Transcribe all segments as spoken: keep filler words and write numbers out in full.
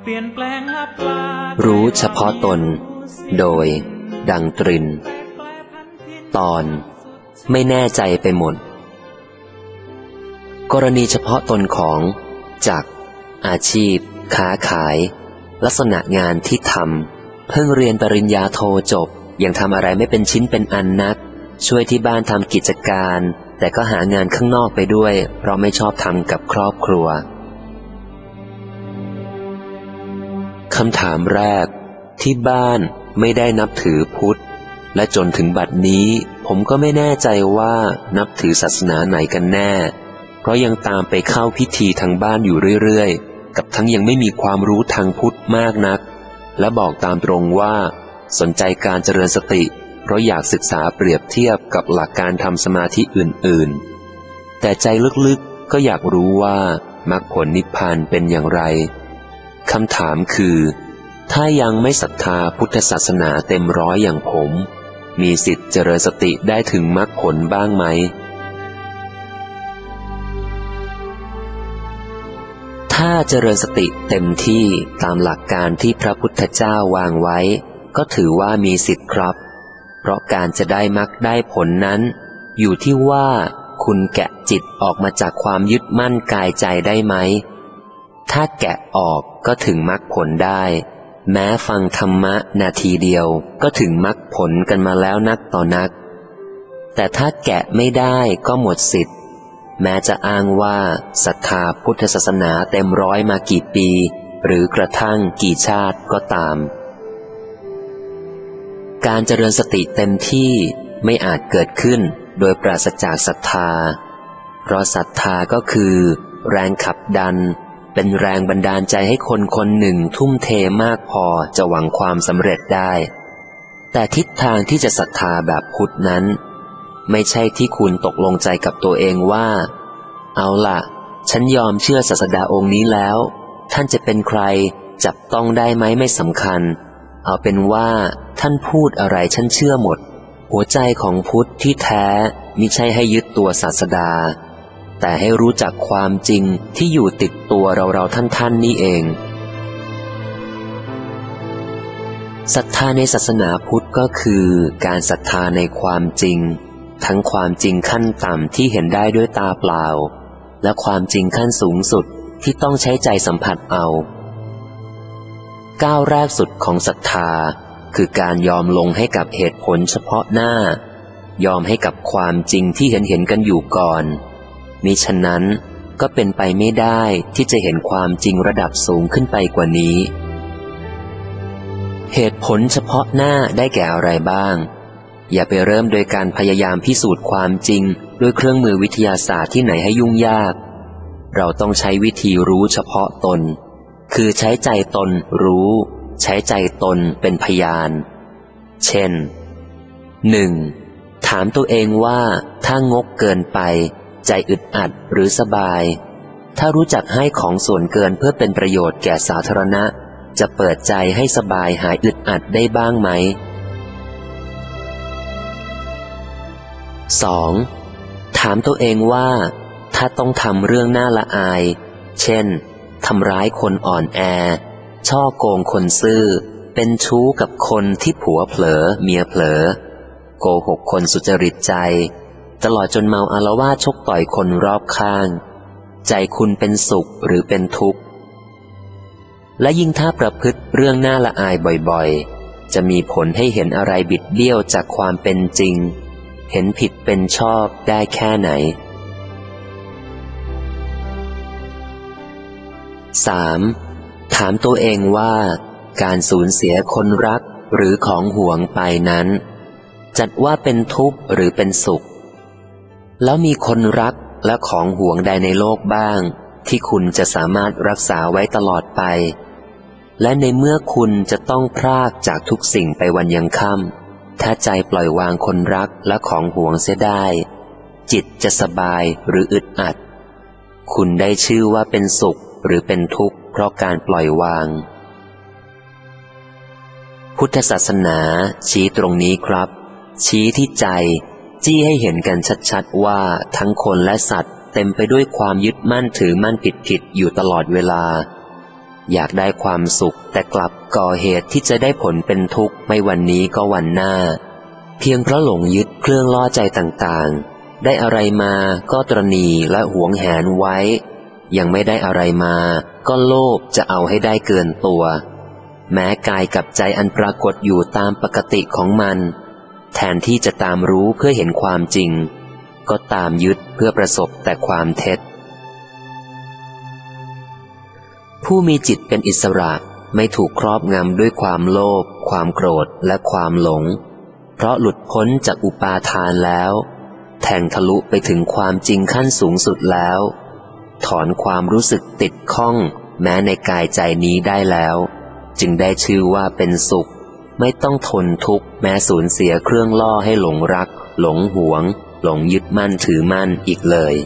รู้เฉพาะตนโดยดังตรินตอนไม่แน่ใจไปหมดกรณีเฉพาะตนของจักรอาชีพค้าขายลักษณะงานที่ทำเพิ่งเรียนปริญญาโทจบยังทำอะไรไม่เป็นชิ้นเป็นอันนักช่วยที่บ้านทำกิจการแต่ก็หางานข้างนอกไปด้วยเพราะไม่ชอบทำกับครอบครัวคำถามแรกที่บ้านไม่ได้นับถือพุทธและจนถึงบัดนี้ผมก็ไม่แน่ใจว่านับถือศาสนาไหนกันแน่เพราะยังตามไปเข้าพิธีทางบ้านอยู่เรื่อยๆกับทั้งยังไม่มีความรู้ทางพุทธมากนักและบอกตามตรงว่าสนใจการเจริญสติเพราะอยากศึกษาเปรียบเทียบกับหลักการทำสมาธิอื่นๆแต่ใจลึกๆก็อยากรู้ว่ามรรคผลนิพพานเป็นอย่างไรคำถามคือถ้ายังไม่ศรัทธาพุทธศาสนาเต็มร้อยอย่างผมมีสิทธิ์เจริญสติได้ถึงมรรคผลบ้างไหมถ้าเจริญสติเต็มที่ตามหลักการที่พระพุทธเจ้าวางไว้ก็ถือว่ามีสิทธิ์ครับเพราะการจะได้มรรคได้ผลนั้นอยู่ที่ว่าคุณแกะจิตออกมาจากความยึดมั่นกายใจได้ไหมถ้าแกะออกก็ถึงมรรคผลได้แม้ฟังธรรมะนาทีเดียวก็ถึงมรรคผลกันมาแล้วนักต่อนักแต่ถ้าแกะไม่ได้ก็หมดสิทธิ์แม้จะอ้างว่าศรัทธาพุทธศาสนาเต็มร้อยมากี่ปีหรือกระทั่งกี่ชาติก็ตามการเจริญสติเต็มที่ไม่อาจเกิดขึ้นโดยปราศจากศรัทธาเพราะศรัทธาก็คือแรงขับดันเป็นแรงบันดาลใจให้คนคนหนึ่งทุ่มเทมากพอจะหวังความสำเร็จได้แต่ทิศทางที่จะศรัทธาแบบพุทธนั้นไม่ใช่ที่คุณตกลงใจกับตัวเองว่าเอาล่ะฉันยอมเชื่อศาสดาองค์นี้แล้วท่านจะเป็นใครจับต้องได้ไหมไม่สำคัญเอาเป็นว่าท่านพูดอะไรฉันเชื่อหมดหัวใจของพุทธที่แท้มิใช่ให้ยึดตัวศาสดาแต่ให้รู้จักความจริงที่อยู่ติดตัวเราเราท่านท่านนี่เองศรัทธาในศาสนาพุทธก็คือการศรัทธาในความจริงทั้งความจริงขั้นต่ำที่เห็นได้ด้วยตาเปล่าและความจริงขั้นสูงสุดที่ต้องใช้ใจสัมผัสเอาก้าวแรกสุดของศรัทธาคือการยอมลงให้กับเหตุผลเฉพาะหน้ายอมให้กับความจริงที่เห็นเห็นกันอยู่ก่อนมิฉะนั้นก็เป็นไปไม่ได้ที่จะเห็นความจริงระดับสูงขึ้นไปกว่านี้เหตุผลเฉพาะหน้าได้แก่อะไรบ้างอย่าไปเริ่มโดยการพยายามพิสูจน์ความจริงด้วยเครื่องมือวิทยาศาสตร์ที่ไหนให้ยุ่งยากเราต้องใช้วิธีรู้เฉพาะตนคือใช้ใจตนรู้ใช้ใจตนเป็นพยานเช่น หนึ่ง ถามตัวเองว่าถ้างกเกินไปใจอึดอัดหรือสบายถ้ารู้จักให้ของส่วนเกินเพื่อเป็นประโยชน์แก่สาธารณะจะเปิดใจให้สบายหายอึดอัดได้บ้างไหม สอง ถามตัวเองว่าถ้าต้องทำเรื่องน่าละอายเช่นทำร้ายคนอ่อนแอช่อโกงคนซื่อเป็นชู้กับคนที่ผัวเผลอเมียเผลอโกหกคนสุจริตใจตลอดจนเมาอาละวาดชกต่อยคนรอบข้างใจคุณเป็นสุขหรือเป็นทุกข์และยิ่งถ้าประพฤติเรื่องน่าละอายบ่อยๆจะมีผลให้เห็นอะไรบิดเบี้ยวจากความเป็นจริงเห็นผิดเป็นชอบได้แค่ไหน สาม ถามตัวเองว่าการสูญเสียคนรักหรือของหวงไปนั้นจัดว่าเป็นทุกข์หรือเป็นสุขแล้วมีคนรักและของหวงใดในโลกบ้างที่คุณจะสามารถรักษาไว้ตลอดไปและในเมื่อคุณจะต้องพรากจากทุกสิ่งไปวันยังค่ำถ้าใจปล่อยวางคนรักและของหวงเสียได้จิตจะสบายหรืออึดอัดคุณได้ชื่อว่าเป็นสุขหรือเป็นทุกข์เพราะการปล่อยวางพุทธศาสนาชี้ตรงนี้ครับชี้ที่ใจจี้ให้เห็นกันชัดๆว่าทั้งคนและสัตว์เต็มไปด้วยความยึดมั่นถือมั่นผิดๆอยู่ตลอดเวลาอยากได้ความสุขแต่กลับก่อเหตุที่จะได้ผลเป็นทุกข์ไม่วันนี้ก็วันหน้าเพียงเพราะหลงยึดเครื่องล่อใจต่างๆได้อะไรมาก็ตระหนี่และหวงแหนไว้ยังไม่ได้อะไรมาก็โลภจะเอาให้ได้เกินตัวแม้กายกับใจอันปรากฏอยู่ตามปกติของมันแทนที่จะตามรู้เพื่อเห็นความจริงก็ตามยึดเพื่อประสบแต่ความเท็จผู้มีจิตเป็นอิสระไม่ถูกครอบงำด้วยความโลภความโกรธและความหลงเพราะหลุดพ้นจากอุปาทานแล้วแทงทะลุไปถึงความจริงขั้นสูงสุดแล้วถอนความรู้สึกติดข้องแม้ในกายใจนี้ได้แล้วจึงได้ชื่อว่าเป็นสุขไม่ต้องทนทุกข์แม้สูญเสียเครื่องล่อให้หลงรักหลงหวงหลงยึดมั่นถือมั่นอีกเลย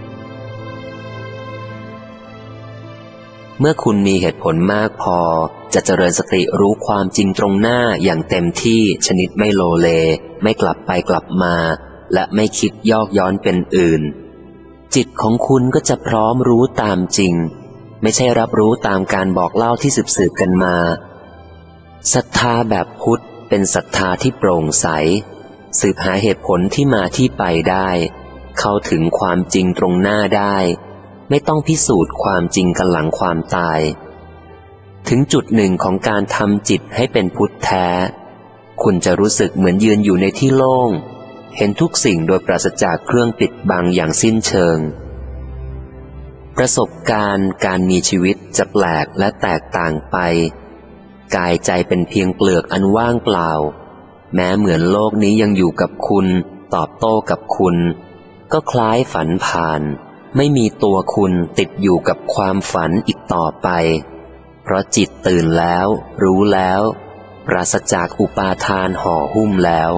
เมื่อคุณมีเหตุผลมากพอจะเจริญสติรู้ความจริงตรงหน้าอย่างเต็มที่ชนิดไม่โลเลไม่กลับไปกลับมาและไม่คิดยอกย้อนเป็นอื่นจิตของคุณก็จะพร้อมรู้ตามจริงไม่ใช่รับรู้ตามการบอกเล่าที่สืบๆกันมาศรัทธาแบบพุทธเป็นศรัทธาที่โปร่งใสสืบหาเหตุผลที่มาที่ไปได้เข้าถึงความจริงตรงหน้าได้ไม่ต้องพิสูจน์ความจริงกันหลังความตายถึงจุดหนึ่งของการทำจิตให้เป็นพุทธแท้คุณจะรู้สึกเหมือนยืนอยู่ในที่โล่งเห็นทุกสิ่งโดยปราศจากเครื่องปิดบังอย่างสิ้นเชิงประสบการณ์การมีชีวิตจะแปลกและแตกต่างไปกายใจเป็นเพียงเปลือกอันว่างเปล่าแม้เหมือนโลกนี้ยังอยู่กับคุณตอบโต้กับคุณก็คล้ายฝันผ่านไม่มีตัวคุณติดอยู่กับความฝันอีกต่อไปเพราะจิตตื่นแล้วรู้แล้วปราศจากอุปาทานห่อหุ้มแล้ว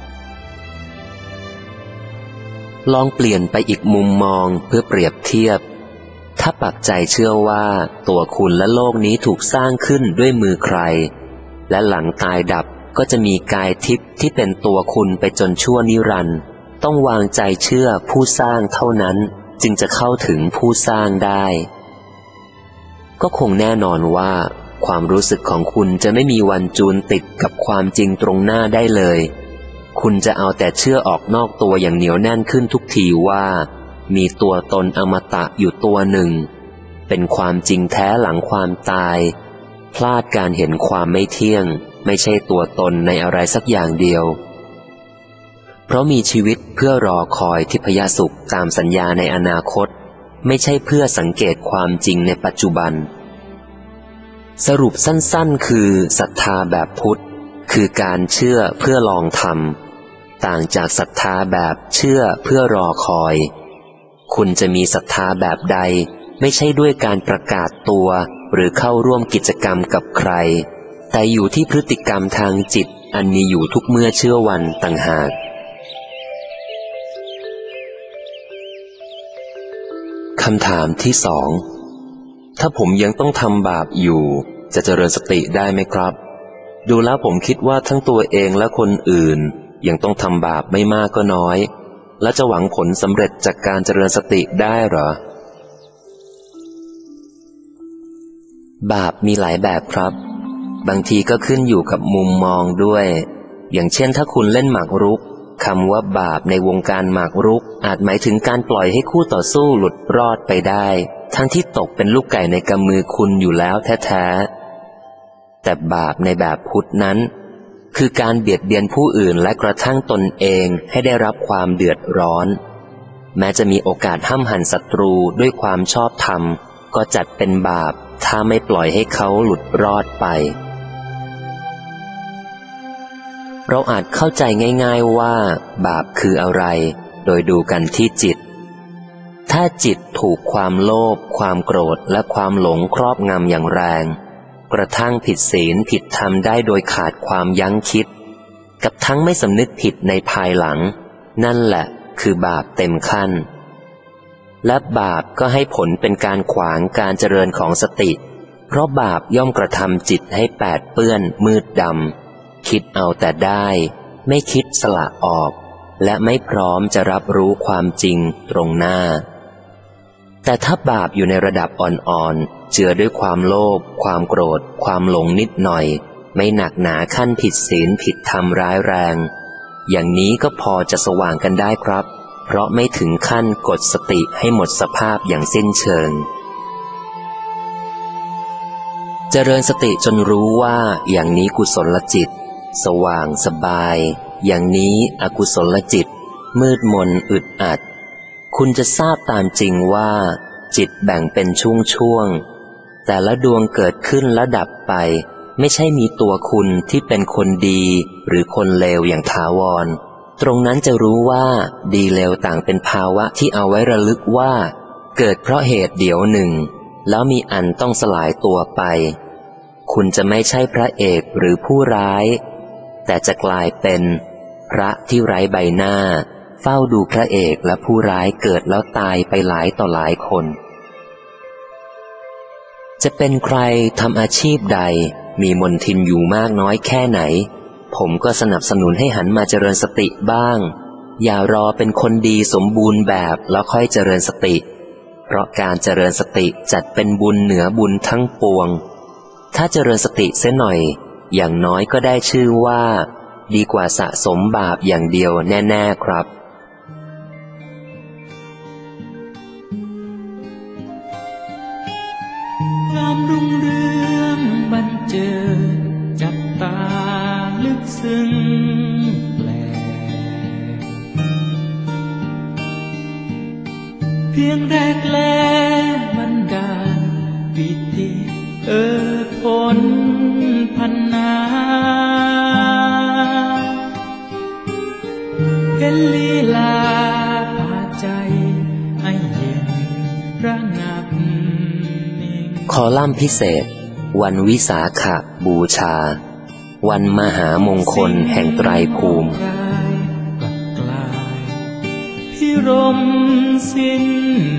ลองเปลี่ยนไปอีกมุมมองเพื่อเปรียบเทียบถ้าปักใจเชื่อว่าตัวคุณและโลกนี้ถูกสร้างขึ้นด้วยมือใครและหลังตายดับก็จะมีกายทิพย์ที่เป็นตัวคุณไปจนชั่วนิรันดร์ต้องวางใจเชื่อผู้สร้างเท่านั้นจึงจะเข้าถึงผู้สร้างได้ก็คงแน่นอนว่าความรู้สึกของคุณจะไม่มีวันจูนติดกับความจริงตรงหน้าได้เลยคุณจะเอาแต่เชื่อออกนอกตัวอย่างเหนียวแน่นขึ้นทุกทีว่ามีตัวตนอมตะอยู่ตัวหนึ่งเป็นความจริงแท้หลังความตายพลาดการเห็นความไม่เที่ยงไม่ใช่ตัวตนในอะไรสักอย่างเดียวเพราะมีชีวิตเพื่อรอคอยทิพยสุขตามสัญญาในอนาคตไม่ใช่เพื่อสังเกตความจริงในปัจจุบันสรุปสั้นๆคือศรัทธาแบบพุทธคือการเชื่อเพื่อลองทำต่างจากศรัทธาแบบเชื่อเพื่อรอคอยคุณจะมีศรัทธาแบบใดไม่ใช่ด้วยการประกาศตัวหรือเข้าร่วมกิจกรรมกับใครแต่อยู่ที่พฤติกรรมทางจิตอันมีอยู่ทุกเมื่อเชื่อวันต่างหากคำถามที่สองถ้าผมยังต้องทำบาปอยู่จะเจริญสติได้ไหมครับดูแล้วผมคิดว่าทั้งตัวเองและคนอื่นยังต้องทำบาปไม่มากก็น้อยและจะหวังผลสำเร็จจากการเจริญสติได้เหรอบาปมีหลายแบบครับบางทีก็ขึ้นอยู่กับมุมมองด้วยอย่างเช่นถ้าคุณเล่นหมากรุกคำว่าบาปในวงการหมากรุกอาจหมายถึงการปล่อยให้คู่ต่อสู้หลุดรอดไปได้ทั้งที่ตกเป็นลูกไก่ในกำมือคุณอยู่แล้วแท้ๆแต่บาปในแบบพุทธนั้นคือการเบียดเบียนผู้อื่นและกระทั่งตนเองให้ได้รับความเดือดร้อนแม้จะมีโอกาสห้ำหั่นศัตรูด้วยความชอบธรรมก็จัดเป็นบาปถ้าไม่ปล่อยให้เขาหลุดรอดไปเราอาจเข้าใจง่ายๆว่าบาปคืออะไรโดยดูกันที่จิตถ้าจิตถูกความโลภความโกรธและความหลงครอบงำอย่างแรงกระทั่งผิดศีลผิดธรรมได้โดยขาดความยั้งคิดกับทั้งไม่สำนึกผิดในภายหลังนั่นแหละคือบาปเต็มขั้นและบาปก็ให้ผลเป็นการขวางการเจริญของสติเพราะบาปย่อมกระทำจิตให้แปดเปื้อนมืดดำคิดเอาแต่ได้ไม่คิดสละออกและไม่พร้อมจะรับรู้ความจริงตรงหน้าแต่ถ้าบาปอยู่ในระดับอ่อนๆเจือด้วยความโลภความโกรธความหลงนิดหน่อยไม่หนักหนาขั้นผิดศีลผิดธรรมร้ายแรงอย่างนี้ก็พอจะสว่างกันได้ครับเพราะไม่ถึงขั้นกดสติให้หมดสภาพอย่างสิ้นเชิงเจริญสติจนรู้ว่าอย่างนี้กุศลจิตสว่างสบายอย่างนี้อกุศลจิตมืดมนอึดอัดคุณจะทราบตามจริงว่าจิตแบ่งเป็นช่วงๆแต่ละดวงเกิดขึ้นและดับไปไม่ใช่มีตัวคุณที่เป็นคนดีหรือคนเลวอย่างถาวรตรงนั้นจะรู้ว่าดีเลวต่างเป็นภาวะที่เอาไว้ระลึกว่าเกิดเพราะเหตุเดี๋ยวหนึ่งแล้วมีอันต้องสลายตัวไปคุณจะไม่ใช่พระเอกหรือผู้ร้ายแต่จะกลายเป็นพระที่ไร้ใบหน้าเฝ้าดูพระเอกและผู้ร้ายเกิดแล้วตายไปหลายต่อหลายคนจะเป็นใครทำอาชีพใดมีมนทินอยู่มากน้อยแค่ไหนผมก็สนับสนุนให้หันมาเจริญสติบ้างอย่ารอเป็นคนดีสมบูรณ์แบบแล้วค่อยเจริญสติเพราะการเจริญสติจัดเป็นบุญเหนือบุญทั้งปวงถ้าเจริญสติเสียหน่อยอย่างน้อยก็ได้ชื่อว่าดีกว่าสะสมบาปอย่างเดียวแน่ๆครับความรุ่งเรืองบันเจิดจับตาลึกซึ้งแปลกเพียงแรกแลบันดาลปิติเอ่อผลพันนาเห็นลีลาพาใจให้เย็นระงับคอลัมน์พิเศษวันวิสาขบูชาวันมหามงคลแห่งไตรภูมิพิรมสิ้น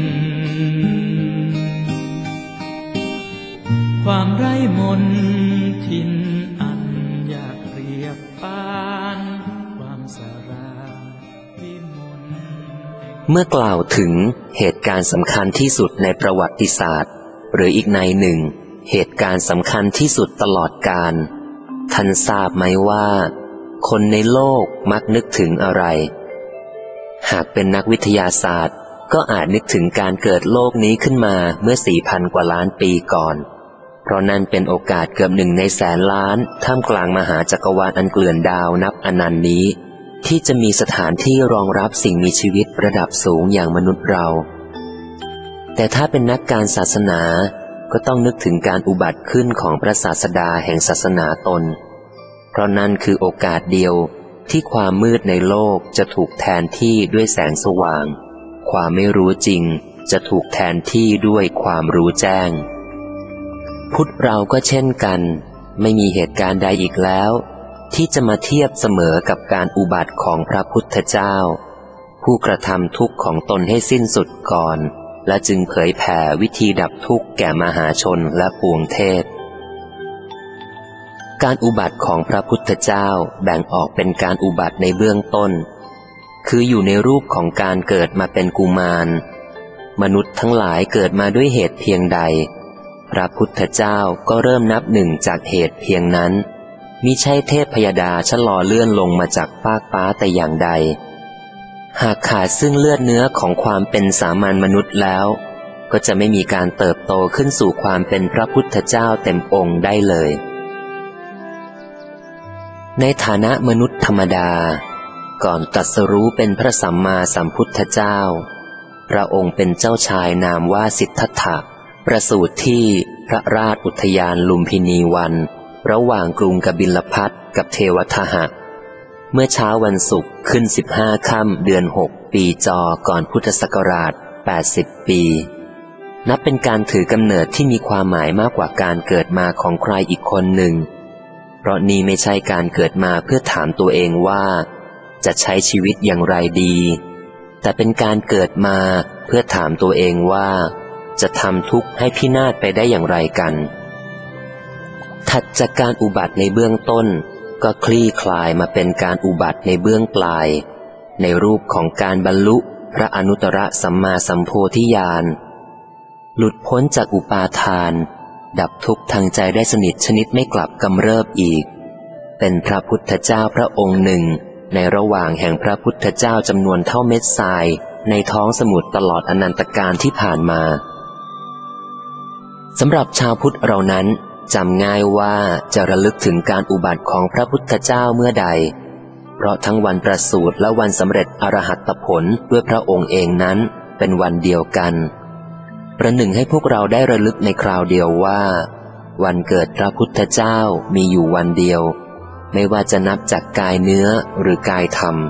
ความไร้มนทินอันอยากเปรียบปานความสราวิมลเมื่อกล่าวถึงเหตุการณ์สำคัญที่สุดในประวัติศาสตร์หรืออีกในหนึ่งเหตุการณ์สำคัญที่สุดตลอดกาลท่านทราบไหมว่าคนในโลกมักนึกถึงอะไรหากเป็นนักวิทยาศาสตร์ก็อาจนึกถึงการเกิดโลกนี้ขึ้นมาเมื่อ สี่พัน กว่าล้านปีก่อนเพราะนั่นเป็นโอกาสเกือบหนึ่งในแสนล้านท่ามกลางมหาจักรวาลอันเกลื่อนดาวนับอนันต์นี้ที่จะมีสถานที่รองรับสิ่งมีชีวิตระดับสูงอย่างมนุษย์เราแต่ถ้าเป็นนักการศาสนาก็ต้องนึกถึงการอุบัติขึ้นของพระศาสดาแห่งศาสนาตนเพราะนั่นคือโอกาสเดียวที่ความมืดในโลกจะถูกแทนที่ด้วยแสงสว่างความไม่รู้จริงจะถูกแทนที่ด้วยความรู้แจ้งพุทธเราก็เช่นกันไม่มีเหตุการณ์ใดอีกแล้วที่จะมาเทียบเสมอกับการอุบัติของพระพุทธเจ้าผู้กระทำทุกข์ของตนให้สิ้นสุดก่อนและจึงเผยแผ่วิธีดับทุกข์แก่มหาชนและปวงเทพการอุบัติของพระพุทธเจ้าแบ่งออกเป็นการอุบัติในเบื้องต้นคืออยู่ในรูปของการเกิดมาเป็นกุมารมนุษย์ทั้งหลายเกิดมาด้วยเหตุเพียงใดพระพุทธเจ้าก็เริ่มนับหนึ่งจากเหตุเพียงนั้นมิใช่เทพพยดาชะลอเลื่อนลงมาจากฟากฟ้าแต่อย่างใดหากขาดซึ่งเลือดเนื้อของความเป็นสามัญมนุษย์แล้วก็จะไม่มีการเติบโตขึ้นสู่ความเป็นพระพุทธเจ้าเต็มองค์ได้เลยในฐานะมนุษย์ธรรมดาก่อนตรัสรู้เป็นพระสัมมาสัมพุทธเจ้าพระองค์เป็นเจ้าชายนามว่าสิทธัตถะประสูติที่พระราชอุทยานลุมพินีวันระหว่างกรุงกบิลพัสกับเทวทหะเมื่อเช้าวันศุกร์ขึ้นสิบห้าค่ำเดือนหกปีจอก่อนพุทธศักราชแปดสิบปีนับเป็นการถือกำเนิดที่มีความหมายมากกว่าการเกิดมาของใครอีกคนหนึ่งเพราะนี่ไม่ใช่การเกิดมาเพื่อถามตัวเองว่าจะใช้ชีวิตอย่างไรดีแต่เป็นการเกิดมาเพื่อถามตัวเองว่าจะทำทุกข์ให้พินาศไปได้อย่างไรกันถัดจากการอุบัติในเบื้องต้นก็คลี่คลายมาเป็นการอุบัติในเบื้องปลายในรูปของการบรรลุพระอนุตตรสัมมาสัมโพธิญาณหลุดพ้นจากอุปาทานดับทุกข์ทางใจได้สนิทชนิดไม่กลับกำเริบอีกเป็นพระพุทธเจ้าพระองค์หนึ่งในระหว่างแห่งพระพุทธเจ้าจำนวนเท่าเม็ดทรายในท้องสมุทรตลอดอนันตกาลที่ผ่านมาสำหรับชาวพุทธเรานั้นจำง่ายว่าจะระลึกถึงการอุบัติของพระพุทธเจ้าเมื่อใดเพราะทั้งวันประสูติและวันสำเร็จอรหัตผลด้วยพระองค์เองนั้นเป็นวันเดียวกันประหนึ่งให้พวกเราได้ระลึกในคราวเดียวว่าวันเกิดพระพุทธเจ้ามีอยู่วันเดียวไม่ว่าจะนับจากกายเนื้อหรือกายธรรม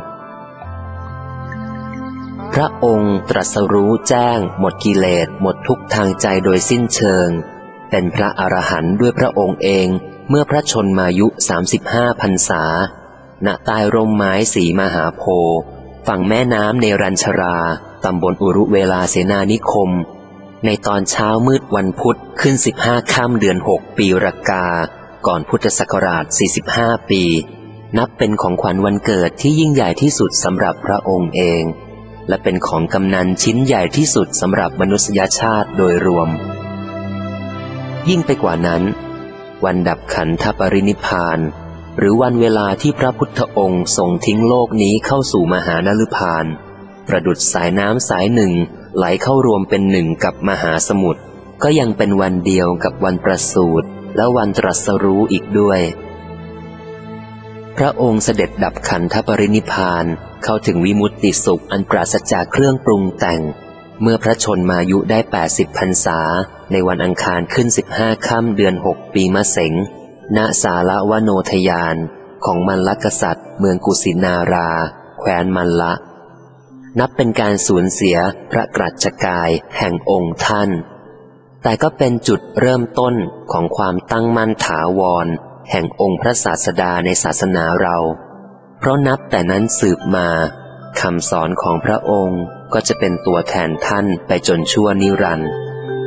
พระองค์ตรัสรู้แจ้งหมดกิเลสหมดทุกข์ทางใจโดยสิ้นเชิงเป็นพระอรหันต์ด้วยพระองค์เองเมื่อพระชนมายุสามสิบห้าพรรษาณใต้ร่มไม้สีมหาโพธิ์ฝั่งแม่น้ำเนรัญชราตำบลอุรุเวลาเสนานิคมในตอนเช้ามืดวันพุธขึ้นสิบห้าค่ำเดือนหกปีรากาก่อนพุทธศักราชสี่สิบห้าปีนับเป็นของขวัญวันเกิดที่ยิ่งใหญ่ที่สุดสำหรับพระองค์เองและเป็นของกำนันชิ้นใหญ่ที่สุดสำหรับมนุษยชาติโดยรวมยิ่งไปกว่านั้นวันดับขันธปรินิพพานหรือวันเวลาที่พระพุทธองค์ทรงทิ้งโลกนี้เข้าสู่มหานฤพานประดุจสายน้ำสายหนึ่งไหลเข้ารวมเป็นหนึ่งกับมหาสมุทรก็ยังเป็นวันเดียวกับวันประสูติและวันตรัสรู้อีกด้วยพระองค์เสด็จดับขันธปรินิพพานเข้าถึงวิมุตติสุขอันปราศจากเครื่องปรุงแต่งเมื่อพระชนมายุได้แปดสิบพรรษาในวันอังคารขึ้นสิบห้าค่ำเดือนหกปีมะเสงณสาลวโนทยานของมัลลกษัตริย์เมืองกุสินาราแคว้นมัลละนับเป็นการสูญเสียพระกรัชกายแห่งองค์ท่านแต่ก็เป็นจุดเริ่มต้นของความตั้งมั่นถาวรแห่งองค์พระศาสดาในศาสนาเราเพราะนับแต่นั้นสืบมาคำสอนของพระองค์ก็จะเป็นตัวแทนท่านไปจนชั่วนิรันดร์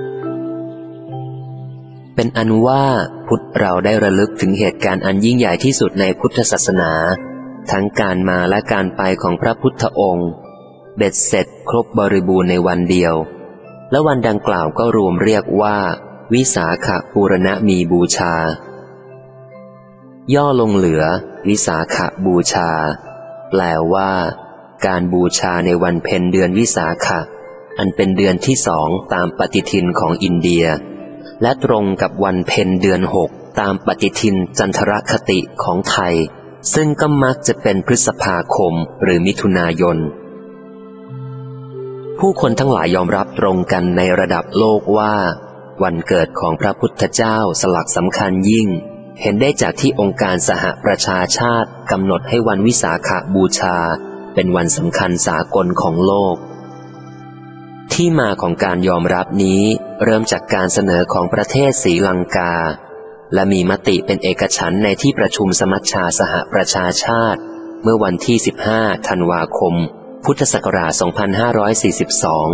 เป็นอันว่าพุทธเราได้ระลึกถึงเหตุการณ์อันยิ่งใหญ่ที่สุดในพุทธศาสนาทั้งการมาและการไปของพระพุทธองค์เบ็ดเสร็จครบบริบูรณ์ในวันเดียวและวันดังกล่าวก็รวมเรียกว่าวิสาขบูรณมีบูชาย่อลงเหลือวิสาขบูชาแปลว่าการบูชาในวันเพ็ญเดือนวิสาขะอันเป็นเดือนที่สองตามปฏิทินของอินเดียและตรงกับวันเพ็ญเดือนหกตามปฏิทินจันทรคติของไทยซึ่งก็มักจะเป็นพฤษภาคมหรือมิถุนายนผู้คนทั้งหลายยอมรับตรงกันในระดับโลกว่าวันเกิดของพระพุทธเจ้าสลักสำคัญยิ่งเห็นได้จากที่องค์การสหประชาชาติกำหนดให้วันวิสาขบูชาเป็นวันสำคัญสากลของโลกที่มาของการยอมรับนี้เริ่มจากการเสนอของประเทศศรีลังกาและมีมติเป็นเอกฉันท์ในที่ประชุมสมัชชาสหประชาชาติเมื่อวันที่สิบห้าธันวาคมพุทธศักราชสองพันห้าร้อยสี่สิบสอง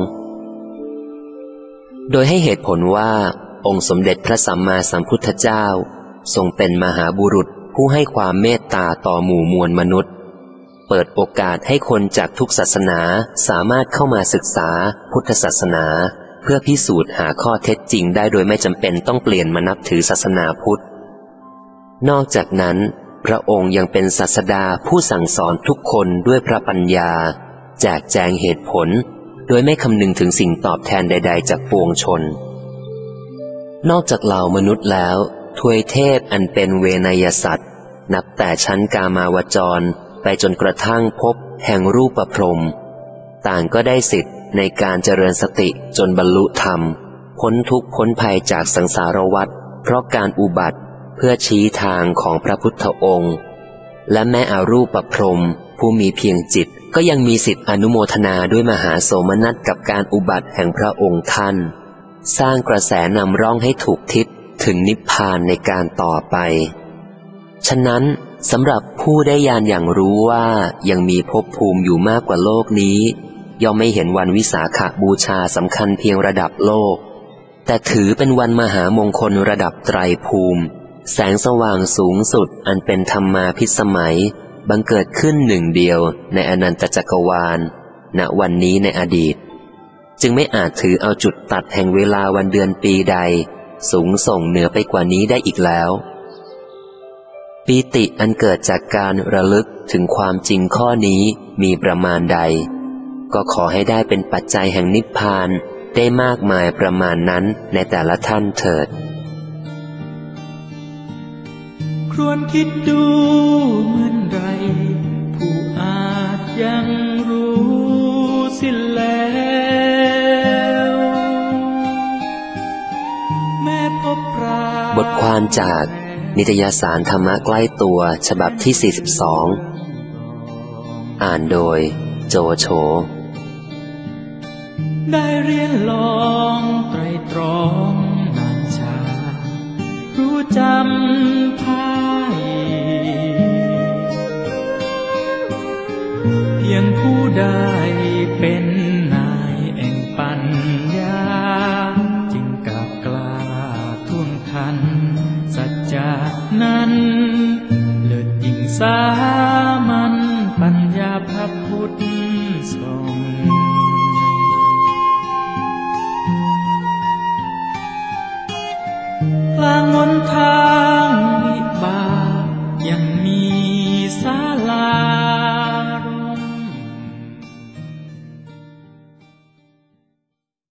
โดยให้เหตุผลว่าองค์สมเด็จพระสัมมาสัมพุทธเจ้าทรงเป็นมหาบุรุษผู้ให้ความเมตตาต่อหมู่มวลมนุษย์เปิดโอกาสให้คนจากทุกศาสนาสามารถเข้ามาศึกษาพุทธศาสนาเพื่อพิสูจน์หาข้อเท็จจริงได้โดยไม่จำเป็นต้องเปลี่ยนมานับถือศาสนาพุทธนอกจากนั้นพระองค์ยังเป็นศาสดาผู้สั่งสอนทุกคนด้วยพระปัญญาแจกแจงเหตุผลโดยไม่คำนึงถึงสิ่งตอบแทนใดๆจากปวงชนนอกจากเหล่ามนุษย์แล้วทวยเทพอันเป็นเวนยสัตว์นับแต่ชั้นกามาวจรไปจนกระทั่งพบแห่งรูปพรหมต่างก็ได้สิทธิ์ในการเจริญสติจนบรรลุธรรมพ้นทุกข์พ้นภัยจากสังสารวัฏเพราะการอุบัติเพื่อชี้ทางของพระพุทธองค์และแม้อรูปพรหมผู้มีเพียงจิตก็ยังมีสิทธิอนุโมทนาด้วยมหาโสมนัสกับการอุบัติแห่งพระองค์ท่านสร้างกระแสนำร่องให้ถูกทิศถึงนิพพานในการต่อไปฉะนั้นสำหรับผู้ได้ญาณอย่างรู้ว่ายังมีภพภูมิอยู่มากกว่าโลกนี้ย่อมไม่เห็นวันวิสาขบูชาสำคัญเพียงระดับโลกแต่ถือเป็นวันมหามงคลระดับไตรภูมิแสงสว่างสูงสุดอันเป็นธรรมาภิสมัยบังเกิดขึ้นหนึ่งเดียวในอนันตจักรวาลณวันนี้ในอดีตจึงไม่อาจถือเอาจุดตัดแห่งเวลาวันเดือนปีใดสูงส่งเหนือไปกว่านี้ได้อีกแล้วปีติอันเกิดจากการระลึกถึงความจริงข้อนี้มีประมาณใดก็ขอให้ได้เป็นปัจจัยแห่งนิพพานได้มากมายประมาณนั้นในแต่ละท่านเถิดครวญคิดดูเหมือนไรผู้อาจยังรู้สิ้นแล้วแม้พบปราบทความจากนิตยสารธรรมะใกล้ตัวฉบับที่ สี่สิบสอง อ่านโดยโจโฉได้เรียนลองไตรตรองนานชารู้จำภายเพียงผู้ได้เป็นนายแห่งปัญญาจึงกล้ากล้าท่วงทันสัจจานั้นเลิศยิ่งสามัญปัญญาพระพุทธทรง